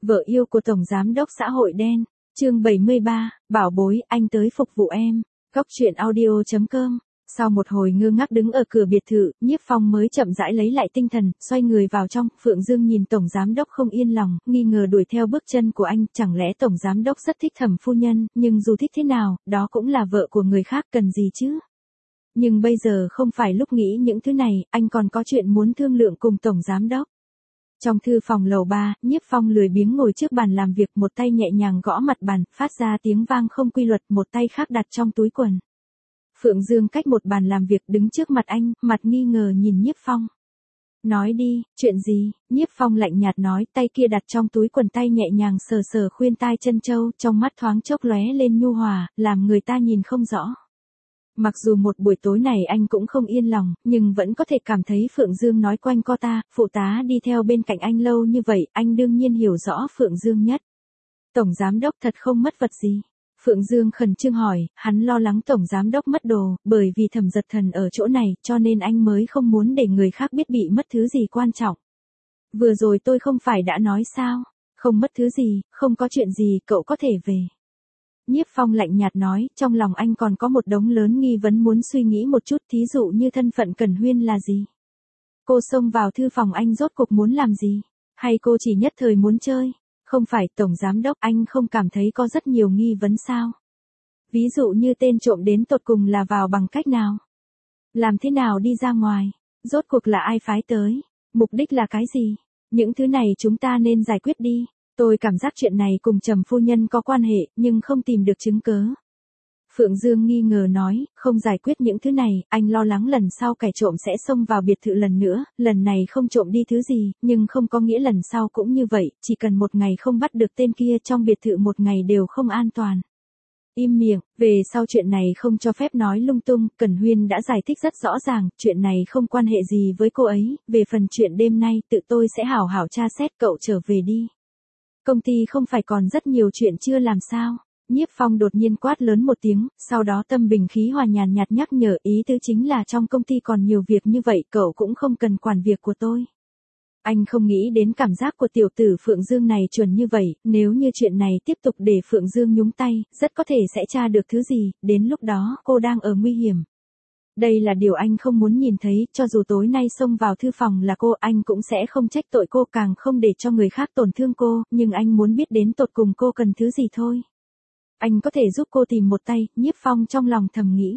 Vợ yêu của Tổng Giám đốc xã hội đen. Chương 73, bảo bối, anh tới phục vụ em. Góc truyện audio.com. Sau một hồi ngơ ngác đứng ở cửa biệt thự, Nhiếp Phong mới chậm rãi lấy lại tinh thần, xoay người vào trong. Phượng Dương nhìn Tổng Giám đốc không yên lòng, nghi ngờ đuổi theo bước chân của anh. Chẳng lẽ Tổng Giám đốc rất thích Thẩm phu nhân, nhưng dù thích thế nào, đó cũng là vợ của người khác, cần gì chứ? Nhưng bây giờ không phải lúc nghĩ những thứ này, anh còn có chuyện muốn thương lượng cùng Tổng Giám đốc. Trong thư phòng lầu 3, Nhiếp Phong lười biếng ngồi trước bàn làm việc, một tay nhẹ nhàng gõ mặt bàn, phát ra tiếng vang không quy luật, một tay khác đặt trong túi quần. Phượng Dương cách một bàn làm việc đứng trước mặt anh, mặt nghi ngờ nhìn Nhiếp Phong. Nói đi, chuyện gì? Nhiếp Phong lạnh nhạt nói, tay kia đặt trong túi quần, tay nhẹ nhàng sờ sờ khuyên tai chân châu, trong mắt thoáng chốc lóe lên nhu hòa, làm người ta nhìn không rõ. Mặc dù một buổi tối này anh cũng không yên lòng, nhưng vẫn có thể cảm thấy Phượng Dương nói quanh co ta, phụ tá đi theo bên cạnh anh lâu như vậy, anh đương nhiên hiểu rõ Phượng Dương nhất. Tổng Giám đốc thật không mất vật gì? Phượng Dương khẩn trương hỏi, hắn lo lắng Tổng Giám đốc mất đồ, bởi vì Thẩm Giật Thần ở chỗ này, cho nên anh mới không muốn để người khác biết bị mất thứ gì quan trọng. Vừa rồi tôi không phải đã nói sao? Không mất thứ gì, không có chuyện gì, cậu có thể về. Nhiếp Phong lạnh nhạt nói, trong lòng anh còn có một đống lớn nghi vấn muốn suy nghĩ một chút, thí dụ như thân phận Cẩn Huyên là gì? Cô xông vào thư phòng anh rốt cuộc muốn làm gì? Hay cô chỉ nhất thời muốn chơi? Không phải, Tổng Giám đốc, anh không cảm thấy có rất nhiều nghi vấn sao? Ví dụ như tên trộm đến tột cùng là vào bằng cách nào? Làm thế nào đi ra ngoài? Rốt cuộc là ai phái tới? Mục đích là cái gì? Những thứ này chúng ta nên giải quyết đi. Tôi cảm giác chuyện này cùng Trầm phu nhân có quan hệ, nhưng không tìm được chứng cớ. Phượng Dương nghi ngờ nói, không giải quyết những thứ này, anh lo lắng lần sau kẻ trộm sẽ xông vào biệt thự lần nữa, lần này không trộm đi thứ gì, nhưng không có nghĩa lần sau cũng như vậy, chỉ cần một ngày không bắt được tên kia trong biệt thự một ngày đều không an toàn. Im miệng, về sau chuyện này không cho phép nói lung tung, Cẩn Huyên đã giải thích rất rõ ràng, chuyện này không quan hệ gì với cô ấy, về phần chuyện đêm nay tự tôi sẽ hảo hảo tra xét, cậu trở về đi. Công ty không phải còn rất nhiều chuyện chưa làm sao? Nhiếp Phong đột nhiên quát lớn một tiếng, sau đó tâm bình khí hòa nhàn nhạt nhắc nhở, ý tứ chính là trong công ty còn nhiều việc như vậy, cậu cũng không cần quản việc của tôi. Anh không nghĩ đến cảm giác của tiểu tử Phượng Dương này chuẩn như vậy, nếu như chuyện này tiếp tục để Phượng Dương nhúng tay, rất có thể sẽ tra được thứ gì, đến lúc đó cô đang ở nguy hiểm. Đây là điều anh không muốn nhìn thấy, cho dù tối nay xông vào thư phòng là cô, anh cũng sẽ không trách tội cô, càng không để cho người khác tổn thương cô, nhưng anh muốn biết đến tột cùng cô cần thứ gì thôi. Anh có thể giúp cô tìm một tay, Nhiếp Phong trong lòng thầm nghĩ.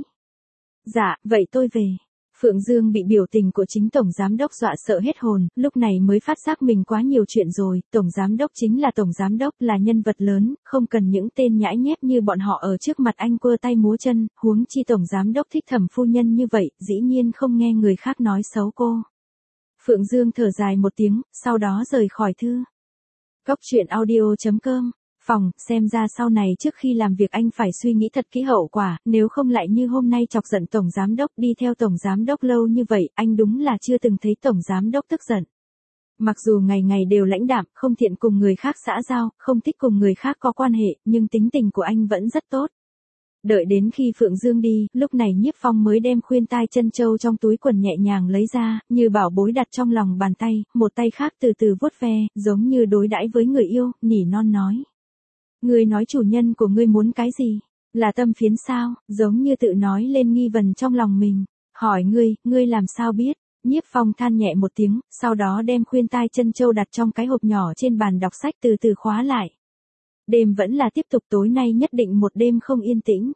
Dạ, vậy tôi về. Phượng Dương bị biểu tình của chính Tổng Giám đốc dọa sợ hết hồn, lúc này mới phát giác mình quá nhiều chuyện rồi, Tổng Giám đốc chính là Tổng Giám đốc, là nhân vật lớn, không cần những tên nhãi nhép như bọn họ ở trước mặt anh quơ tay múa chân, huống chi Tổng Giám đốc thích Thẩm phu nhân như vậy, dĩ nhiên không nghe người khác nói xấu cô. Phượng Dương thở dài một tiếng, sau đó rời khỏi thư. Góc truyện audio.com. Phòng, xem ra sau này trước khi làm việc anh phải suy nghĩ thật kỹ hậu quả, nếu không lại như hôm nay chọc giận Tổng Giám đốc, đi theo Tổng Giám đốc lâu như vậy, anh đúng là chưa từng thấy Tổng Giám đốc tức giận. Mặc dù ngày ngày đều lãnh đạm, không thiện cùng người khác xã giao, không thích cùng người khác có quan hệ, nhưng tính tình của anh vẫn rất tốt. Đợi đến khi Phượng Dương đi, lúc này Nhiếp Phong mới đem khuyên tai chân châu trong túi quần nhẹ nhàng lấy ra, như bảo bối đặt trong lòng bàn tay, một tay khác từ từ vuốt ve, giống như đối đãi với người yêu, nỉ non nói. Ngươi nói chủ nhân của ngươi muốn cái gì? Là tâm phiến sao? Giống như tự nói lên nghi vấn trong lòng mình. Hỏi ngươi làm sao biết? Nhiếp Phong than nhẹ một tiếng, sau đó đem khuyên tai chân châu đặt trong cái hộp nhỏ trên bàn đọc sách từ từ khóa lại. Đêm vẫn là tiếp tục, tối nay nhất định một đêm không yên tĩnh.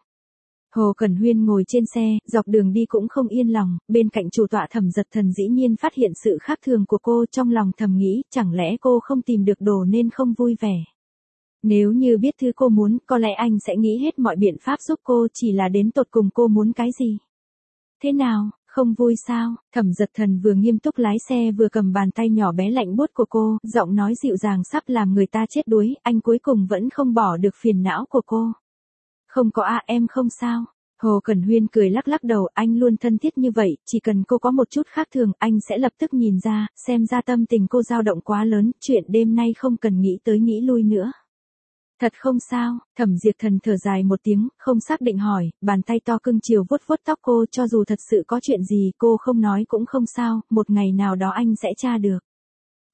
Hồ Cẩn Huyên ngồi trên xe, dọc đường đi cũng không yên lòng, bên cạnh chủ tọa Thẩm Giật Thần dĩ nhiên phát hiện sự khác thường của cô, trong lòng thầm nghĩ, chẳng lẽ cô không tìm được đồ nên không vui vẻ. Nếu như biết thứ cô muốn, có lẽ anh sẽ nghĩ hết mọi biện pháp giúp cô, chỉ là đến tột cùng cô muốn cái gì. Thế nào, không vui sao? Thẩm Giật Thần vừa nghiêm túc lái xe vừa cầm bàn tay nhỏ bé lạnh buốt của cô, giọng nói dịu dàng sắp làm người ta chết đuối, anh cuối cùng vẫn không bỏ được phiền não của cô. Không có em không sao. Hồ Cẩn Huyên cười lắc lắc đầu, anh luôn thân thiết như vậy, chỉ cần cô có một chút khác thường, anh sẽ lập tức nhìn ra, xem ra tâm tình cô dao động quá lớn, chuyện đêm nay không cần nghĩ tới nghĩ lui nữa. Thật không sao, Thẩm Diệt Thần thở dài một tiếng, không xác định hỏi, bàn tay to cưng chiều vuốt vuốt tóc cô, cho dù thật sự có chuyện gì cô không nói cũng không sao, một ngày nào đó anh sẽ tra được.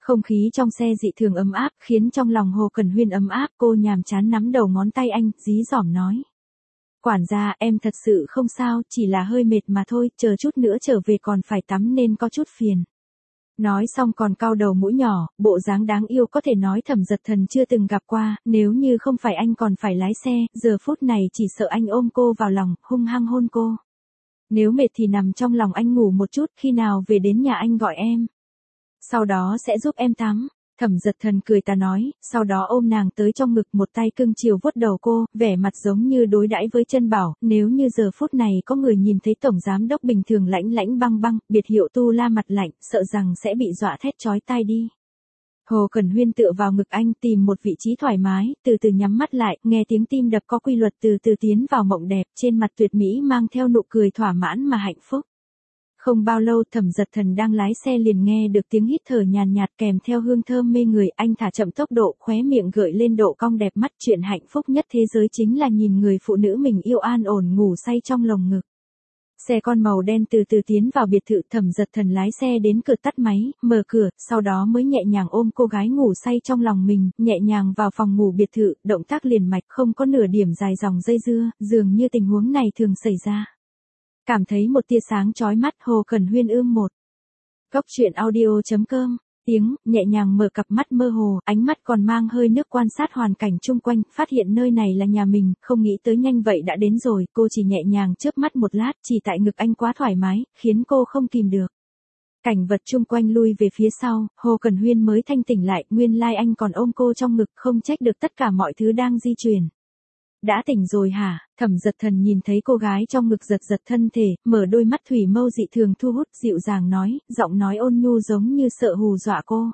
Không khí trong xe dị thường ấm áp, khiến trong lòng Hồ Cần Huyên ấm áp, cô nhàm chán nắm đầu ngón tay anh, dí dỏm nói. Quản gia, em thật sự không sao, chỉ là hơi mệt mà thôi, chờ chút nữa trở về còn phải tắm nên có chút phiền. Nói xong còn cau đầu mũi nhỏ, bộ dáng đáng yêu có thể nói Thẩm Dật Thần chưa từng gặp qua, nếu như không phải anh còn phải lái xe, giờ phút này chỉ sợ anh ôm cô vào lòng, hung hăng hôn cô. Nếu mệt thì nằm trong lòng anh ngủ một chút, khi nào về đến nhà anh gọi em. Sau đó sẽ giúp em tắm. Thẩm Dật Thần cười ta nói, sau đó ôm nàng tới trong ngực, một tay cưng chiều vuốt đầu cô, vẻ mặt giống như đối đãi với Chân Bảo, nếu như giờ phút này có người nhìn thấy tổng giám đốc bình thường lãnh lãnh băng băng, biệt hiệu Tu La mặt lạnh, sợ rằng sẽ bị dọa thét chói tai đi. Hồ Cần Huyên tựa vào ngực anh, tìm một vị trí thoải mái, từ từ nhắm mắt lại, nghe tiếng tim đập có quy luật từ từ tiến vào mộng đẹp, trên mặt tuyệt mỹ mang theo nụ cười thỏa mãn mà hạnh phúc. Không bao lâu Thẩm Dật Thần đang lái xe liền nghe được tiếng hít thở nhàn nhạt kèm theo hương thơm mê người, anh thả chậm tốc độ, khóe miệng gợi lên độ cong đẹp mắt, chuyện hạnh phúc nhất thế giới chính là nhìn người phụ nữ mình yêu an ổn ngủ say trong lồng ngực. Xe con màu đen từ từ tiến vào biệt thự, Thẩm Dật Thần lái xe đến cửa tắt máy, mở cửa, sau đó mới nhẹ nhàng ôm cô gái ngủ say trong lòng mình, nhẹ nhàng vào phòng ngủ biệt thự, động tác liền mạch, không có nửa điểm dài dòng dây dưa, dường như tình huống này thường xảy ra. Cảm thấy một tia sáng chói mắt, Hồ Cần Huyên một. Góc truyện audio.com, tiếng, nhẹ nhàng mở cặp mắt mơ hồ, ánh mắt còn mang hơi nước quan sát hoàn cảnh chung quanh, phát hiện nơi này là nhà mình, không nghĩ tới nhanh vậy đã đến rồi, cô chỉ nhẹ nhàng chớp mắt một lát, chỉ tại ngực anh quá thoải mái, khiến cô không kìm được. Cảnh vật chung quanh lui về phía sau, Hồ Cần Huyên mới thanh tỉnh lại, nguyên lai anh còn ôm cô trong ngực, không trách được tất cả mọi thứ đang di chuyển. Đã tỉnh rồi hả? Thẩm Dật Thần nhìn thấy cô gái trong ngực giật giật thân thể, mở đôi mắt thủy mâu dị thường thu hút, dịu dàng nói, giọng nói ôn nhu giống như sợ hù dọa cô.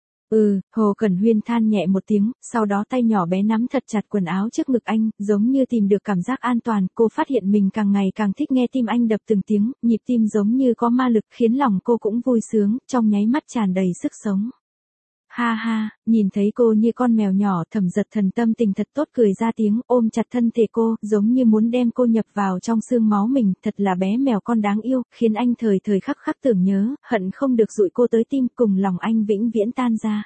Hồ Cần Huyên than nhẹ một tiếng, sau đó tay nhỏ bé nắm thật chặt quần áo trước ngực anh, giống như tìm được cảm giác an toàn, cô phát hiện mình càng ngày càng thích nghe tim anh đập từng tiếng, nhịp tim giống như có ma lực khiến lòng cô cũng vui sướng, trong nháy mắt tràn đầy sức sống. Ha ha, nhìn thấy cô như con mèo nhỏ, Thẩm Dật Thần tâm tình thật tốt cười ra tiếng, ôm chặt thân thể cô, giống như muốn đem cô nhập vào trong xương máu mình, thật là bé mèo con đáng yêu, khiến anh thời thời khắc khắc tưởng nhớ, hận không được dụi cô tới tim, cùng lòng anh vĩnh viễn tan ra.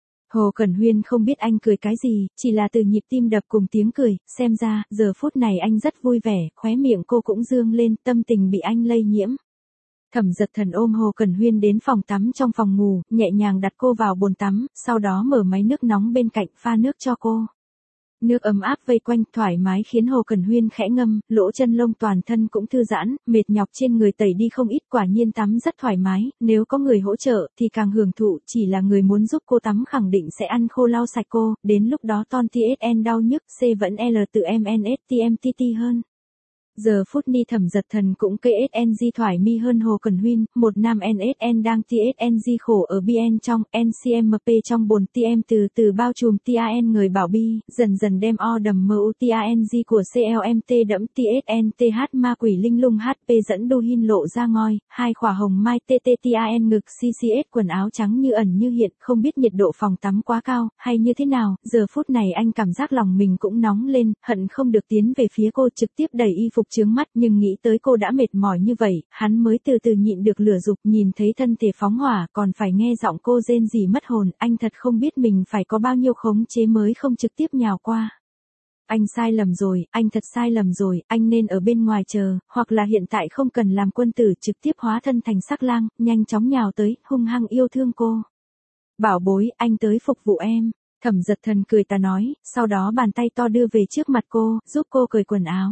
Hồ Cần Huyên không biết anh cười cái gì, chỉ là từ nhịp tim đập cùng tiếng cười, xem ra, giờ phút này anh rất vui vẻ, khóe miệng cô cũng dương lên, tâm tình bị anh lây nhiễm. Thẩm Dật Thần ôm Hồ Cần Huyên đến phòng tắm trong phòng ngủ, nhẹ nhàng đặt cô vào bồn tắm, sau đó mở máy nước nóng bên cạnh pha nước cho cô. Nước ấm áp vây quanh, thoải mái khiến Hồ Cần Huyên khẽ ngâm, lỗ chân lông toàn thân cũng thư giãn, mệt nhọc trên người tẩy đi không ít, quả nhiên tắm rất thoải mái, nếu có người hỗ trợ thì càng hưởng thụ, chỉ là người muốn giúp cô tắm khẳng định sẽ ăn khô lau sạch cô, đến lúc đó ton TSN đau nhức, C vẫn L từ MNSTMTT hơn. Giờ phút ni Thẩm Dật Thần cũng KSNG thoải mi hơn Hồ Cần Huyên, một nam NSN đang TSNG khổ ở BN trong, NCMP trong bồn TM từ từ bao trùm TAN người bảo bi, dần dần đem o đầm MU TANG của CLMT đẫm TSNTH ma quỷ linh lung HP dẫn đu hin lộ ra ngoi, hai khỏa hồng mai TT TAN ngực CCS quần áo trắng như ẩn như hiện, không biết nhiệt độ phòng tắm quá cao, hay như thế nào, giờ phút này anh cảm giác lòng mình cũng nóng lên, hận không được tiến về phía cô trực tiếp đẩy y phục chướng mắt, nhưng nghĩ tới cô đã mệt mỏi như vậy, hắn mới từ từ nhịn được lửa dục, nhìn thấy thân thể phóng hỏa, còn phải nghe giọng cô rên rỉ mất hồn, anh thật không biết mình phải có bao nhiêu khống chế mới không trực tiếp nhào qua. Anh sai lầm rồi, anh thật sai lầm rồi, anh nên ở bên ngoài chờ, hoặc là hiện tại không cần làm quân tử, trực tiếp hóa thân thành sắc lang, nhanh chóng nhào tới, hung hăng yêu thương cô. Bảo bối, anh tới phục vụ em. Thẩm Dật Thần cười ta nói, sau đó bàn tay to đưa về trước mặt cô, giúp cô cởi quần áo.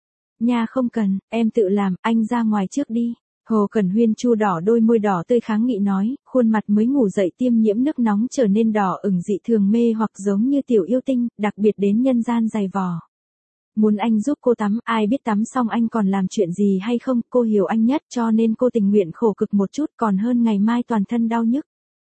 Nha không cần, em tự làm, anh ra ngoài trước đi. Hồ Cần Huyên chu đỏ đôi môi đỏ tươi kháng nghị nói, khuôn mặt mới ngủ dậy tiêm nhiễm nước nóng trở nên đỏ ửng dị thường mê hoặc giống như tiểu yêu tinh, đặc biệt đến nhân gian dày vò. Muốn anh giúp cô tắm, ai biết tắm xong anh còn làm chuyện gì hay không, cô hiểu anh nhất cho nên cô tình nguyện khổ cực một chút còn hơn ngày mai toàn thân đau nhức.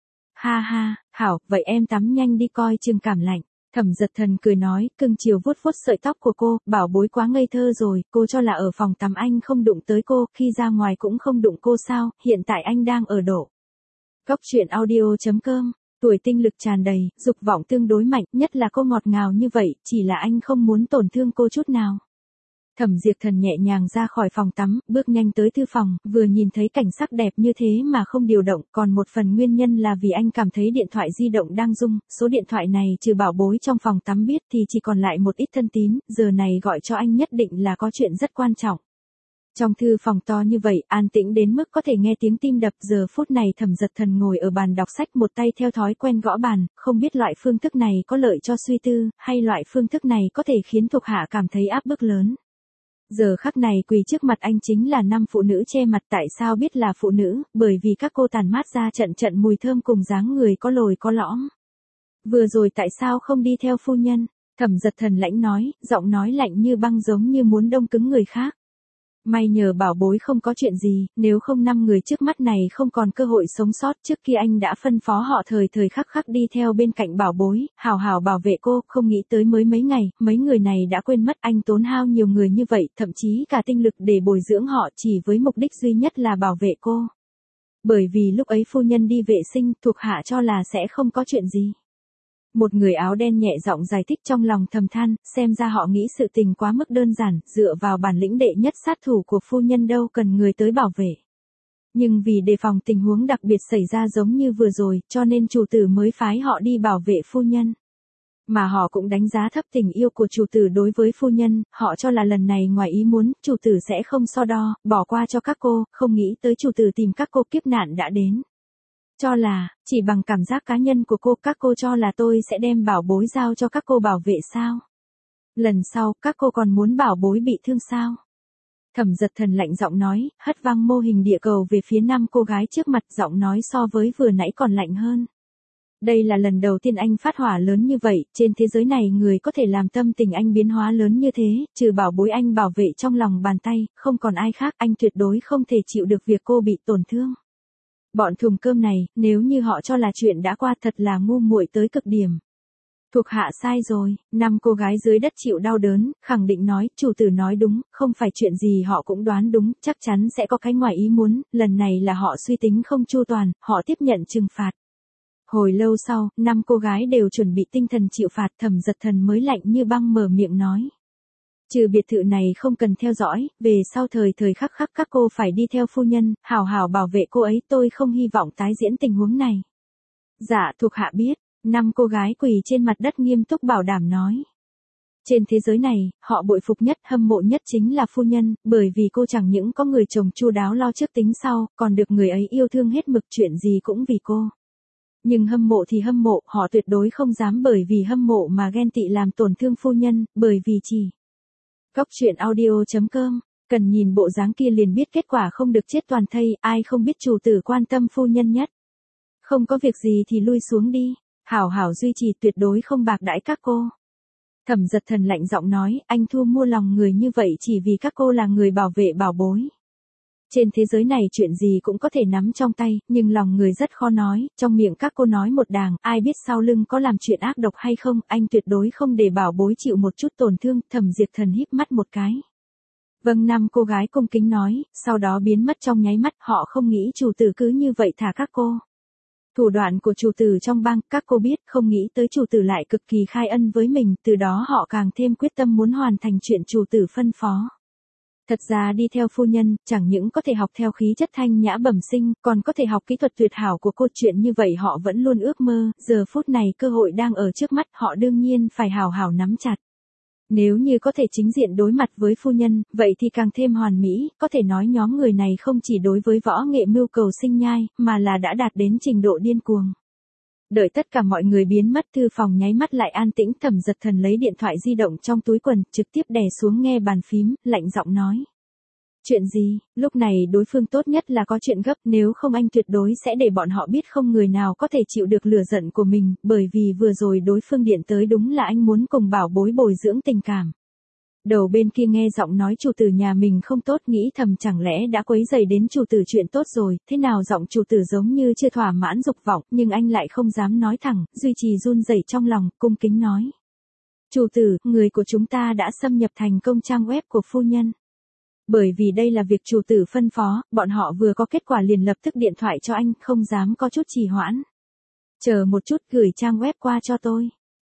Ha ha, hảo, vậy em tắm nhanh đi coi chừng cảm lạnh. Thẩm Dật Thần cười nói, cưng chiều vuốt vuốt sợi tóc của cô, bảo bối quá ngây thơ rồi, cô cho là ở phòng tắm anh không đụng tới cô, khi ra ngoài cũng không đụng cô sao, hiện tại anh đang ở độ. Góc truyện audio.com, tuổi tinh lực tràn đầy, dục vọng tương đối mạnh, nhất là cô ngọt ngào như vậy, chỉ là anh không muốn tổn thương cô chút nào. Thẩm Diệp Thần nhẹ nhàng ra khỏi phòng tắm, bước nhanh tới thư phòng, vừa nhìn thấy cảnh sắc đẹp như thế mà không điều động, còn một phần nguyên nhân là vì anh cảm thấy điện thoại di động đang rung, số điện thoại này trừ bảo bối trong phòng tắm biết thì chỉ còn lại một ít thân tín, giờ này gọi cho anh nhất định là có chuyện rất quan trọng. Trong thư phòng to như vậy, an tĩnh đến mức có thể nghe tiếng tim đập, giờ phút này Thẩm Dật Thần ngồi ở bàn đọc sách một tay theo thói quen gõ bàn, không biết loại phương thức này có lợi cho suy tư, hay loại phương thức này có thể khiến thuộc hạ cảm thấy áp bức lớn. Giờ khắc này quỳ trước mặt anh chính là 5 phụ nữ che mặt, tại sao biết là phụ nữ, bởi vì các cô tàn mát ra trận trận mùi thơm cùng dáng người có lồi có lõm. Vừa rồi tại sao không đi theo phu nhân? Thẩm Dật Thần lãnh nói, giọng nói lạnh như băng giống như muốn đông cứng người khác. May nhờ bảo bối không có chuyện gì, nếu không 5 người trước mắt này không còn cơ hội sống sót. Trước kia anh đã phân phó họ thời thời khắc khắc đi theo bên cạnh bảo bối, hào hào bảo vệ cô, không nghĩ tới mới mấy ngày, mấy người này đã quên mất anh tốn hao nhiều người như vậy, thậm chí cả tinh lực để bồi dưỡng họ chỉ với mục đích duy nhất là bảo vệ cô. Bởi vì lúc ấy phu nhân đi vệ sinh, thuộc hạ cho là sẽ không có chuyện gì. Một người áo đen nhẹ giọng giải thích, trong lòng thầm than, xem ra họ nghĩ sự tình quá mức đơn giản, dựa vào bản lĩnh đệ nhất sát thủ của phu nhân đâu cần người tới bảo vệ. Nhưng vì đề phòng tình huống đặc biệt xảy ra giống như vừa rồi, cho nên chủ tử mới phái họ đi bảo vệ phu nhân. Mà họ cũng đánh giá thấp tình yêu của chủ tử đối với phu nhân, họ cho là lần này ngoài ý muốn, chủ tử sẽ không so đo, bỏ qua cho các cô, không nghĩ tới chủ tử tìm các cô kiếp nạn đã đến. Cho là, chỉ bằng cảm giác cá nhân của cô, các cô cho là tôi sẽ đem bảo bối giao cho các cô bảo vệ sao? Lần sau, các cô còn muốn bảo bối bị thương sao? Thẩm Dật Thần lạnh giọng nói, hất văng mô hình địa cầu về phía 5 cô gái trước mặt, giọng nói so với vừa nãy còn lạnh hơn. Đây là lần đầu tiên anh phát hỏa lớn như vậy, trên thế giới này người có thể làm tâm tình anh biến hóa lớn như thế, trừ bảo bối anh bảo vệ trong lòng bàn tay, không còn ai khác, anh tuyệt đối không thể chịu được việc cô bị tổn thương. Bọn thùng cơm này, nếu như họ cho là chuyện đã qua thật là ngu muội tới cực điểm. Thuộc hạ sai rồi, 5 cô gái dưới đất chịu đau đớn, khẳng định nói, chủ tử nói đúng, không phải chuyện gì họ cũng đoán đúng, chắc chắn sẽ có cái ngoài ý muốn, lần này là họ suy tính không chu toàn, họ tiếp nhận trừng phạt. Hồi lâu sau, 5 cô gái đều chuẩn bị tinh thần chịu phạt, Thẩm Dật Thần mới lạnh như băng mở miệng nói. Trừ biệt thự này không cần theo dõi, về sau thời thời khắc khắc các cô phải đi theo phu nhân, hào hào bảo vệ cô ấy, tôi không hy vọng tái diễn tình huống này. Dạ, thuộc hạ biết, 5 cô gái quỳ trên mặt đất nghiêm túc bảo đảm nói. Trên thế giới này, họ bội phục nhất, hâm mộ nhất chính là phu nhân, bởi vì cô chẳng những có người chồng chu đáo lo trước tính sau, còn được người ấy yêu thương hết mực, chuyện gì cũng vì cô. Nhưng hâm mộ thì hâm mộ, họ tuyệt đối không dám bởi vì hâm mộ mà ghen tị làm tổn thương phu nhân, bởi vì chỉ. Góc truyện audio.com, cần nhìn bộ dáng kia liền biết kết quả không được chết toàn thây, ai không biết chủ tử quan tâm phu nhân nhất. Không có việc gì thì lui xuống đi, hảo hảo duy trì, tuyệt đối không bạc đãi các cô. Thẩm Dật Thần lạnh giọng nói, anh thua mua lòng người như vậy chỉ vì các cô là người bảo vệ bảo bối. Trên thế giới này chuyện gì cũng có thể nắm trong tay, nhưng lòng người rất khó nói, trong miệng các cô nói một đàng, ai biết sau lưng có làm chuyện ác độc hay không, anh tuyệt đối không để bảo bối chịu một chút tổn thương, Thẩm Diệp Thần híp mắt một cái. Vâng, 5 cô gái cung kính nói, sau đó biến mất trong nháy mắt, họ không nghĩ chủ tử cứ như vậy thả các cô. Thủ đoạn của chủ tử trong bang, các cô biết, không nghĩ tới chủ tử lại cực kỳ khai ân với mình, từ đó họ càng thêm quyết tâm muốn hoàn thành chuyện chủ tử phân phó. Thật ra đi theo phu nhân, chẳng những có thể học theo khí chất thanh nhã bẩm sinh, còn có thể học kỹ thuật tuyệt hảo của cô, chuyện như vậy họ vẫn luôn ước mơ, giờ phút này cơ hội đang ở trước mắt, họ đương nhiên phải hào hào nắm chặt. Nếu như có thể chính diện đối mặt với phu nhân, vậy thì càng thêm hoàn mỹ, có thể nói nhóm người này không chỉ đối với võ nghệ mưu cầu sinh nhai, mà là đã đạt đến trình độ điên cuồng. Đợi tất cả mọi người biến mất, thư phòng nháy mắt lại an tĩnh, Thẩm Dật Thần lấy điện thoại di động trong túi quần, trực tiếp đè xuống nghe bàn phím, lạnh giọng nói. Chuyện gì, lúc này đối phương tốt nhất là có chuyện gấp, nếu không anh tuyệt đối sẽ để bọn họ biết không người nào có thể chịu được lửa giận của mình, bởi vì vừa rồi đối phương điện tới đúng là anh muốn cùng bảo bối bồi dưỡng tình cảm. Đầu bên kia nghe giọng nói chủ tử nhà mình không tốt, nghĩ thầm chẳng lẽ đã quấy rầy đến chủ tử chuyện tốt rồi, thế nào giọng chủ tử giống như chưa thỏa mãn dục vọng, nhưng anh lại không dám nói thẳng, duy trì run rẩy trong lòng, cung kính nói. Chủ tử, người của chúng ta đã xâm nhập thành công trang web của phu nhân. Bởi vì đây là việc chủ tử phân phó, bọn họ vừa có kết quả liền lập tức điện thoại cho anh, không dám có chút trì hoãn. Chờ một chút, gửi trang web qua cho tôi.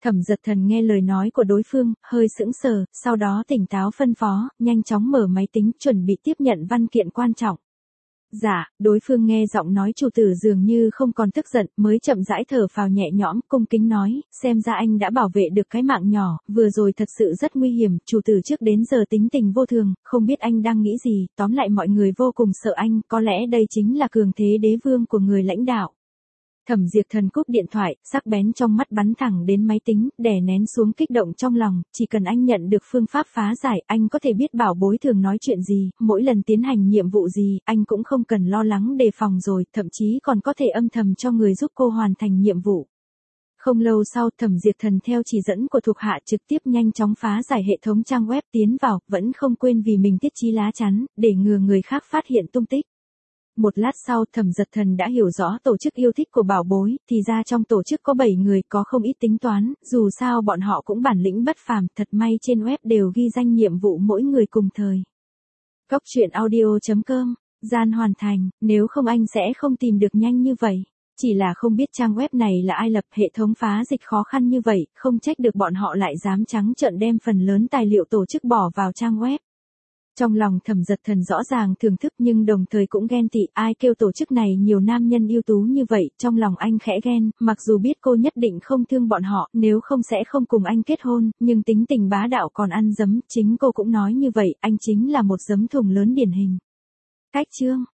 Thẩm Giật Thần nghe lời nói của đối phương, hơi sững sờ, sau đó tỉnh táo phân phó, nhanh chóng mở máy tính, chuẩn bị tiếp nhận văn kiện quan trọng. Dạ, đối phương nghe giọng nói chủ tử dường như không còn tức giận, mới chậm rãi thở phào nhẹ nhõm, cung kính nói, xem ra anh đã bảo vệ được cái mạng nhỏ, vừa rồi thật sự rất nguy hiểm, chủ tử trước đến giờ tính tình vô thường, không biết anh đang nghĩ gì, tóm lại mọi người vô cùng sợ anh, có lẽ đây chính là cường thế đế vương của người lãnh đạo. Thẩm Diệt Thần cúp điện thoại, sắc bén trong mắt bắn thẳng đến máy tính, đè nén xuống kích động trong lòng, chỉ cần anh nhận được phương pháp phá giải, anh có thể biết bảo bối thường nói chuyện gì, mỗi lần tiến hành nhiệm vụ gì, anh cũng không cần lo lắng đề phòng rồi, thậm chí còn có thể âm thầm cho người giúp cô hoàn thành nhiệm vụ. Không lâu sau, Thẩm Diệt Thần theo chỉ dẫn của thuộc hạ trực tiếp nhanh chóng phá giải hệ thống trang web tiến vào, vẫn không quên vì mình thiết trí lá chắn, để ngừa người khác phát hiện tung tích. Một lát sau, Thẩm Giật Thần đã hiểu rõ tổ chức yêu thích của bảo bối, thì ra trong tổ chức có 7 người, có không ít tính toán, dù sao bọn họ cũng bản lĩnh bất phàm, thật may trên web đều ghi danh nhiệm vụ mỗi người cùng thời. Cóc truyện audio.com, gian hoàn thành, nếu không anh sẽ không tìm được nhanh như vậy. Chỉ là không biết trang web này là ai lập, hệ thống phá dịch khó khăn như vậy, không trách được bọn họ lại dám trắng trợn đem phần lớn tài liệu tổ chức bỏ vào trang web. Trong lòng Thẩm Giật Thần rõ ràng thưởng thức nhưng đồng thời cũng ghen tị, ai kêu tổ chức này nhiều nam nhân ưu tú như vậy, trong lòng anh khẽ ghen, mặc dù biết cô nhất định không thương bọn họ, nếu không sẽ không cùng anh kết hôn, nhưng tính tình bá đạo còn ăn dấm, chính cô cũng nói như vậy, anh chính là một giấm thùng lớn điển hình. Cách chương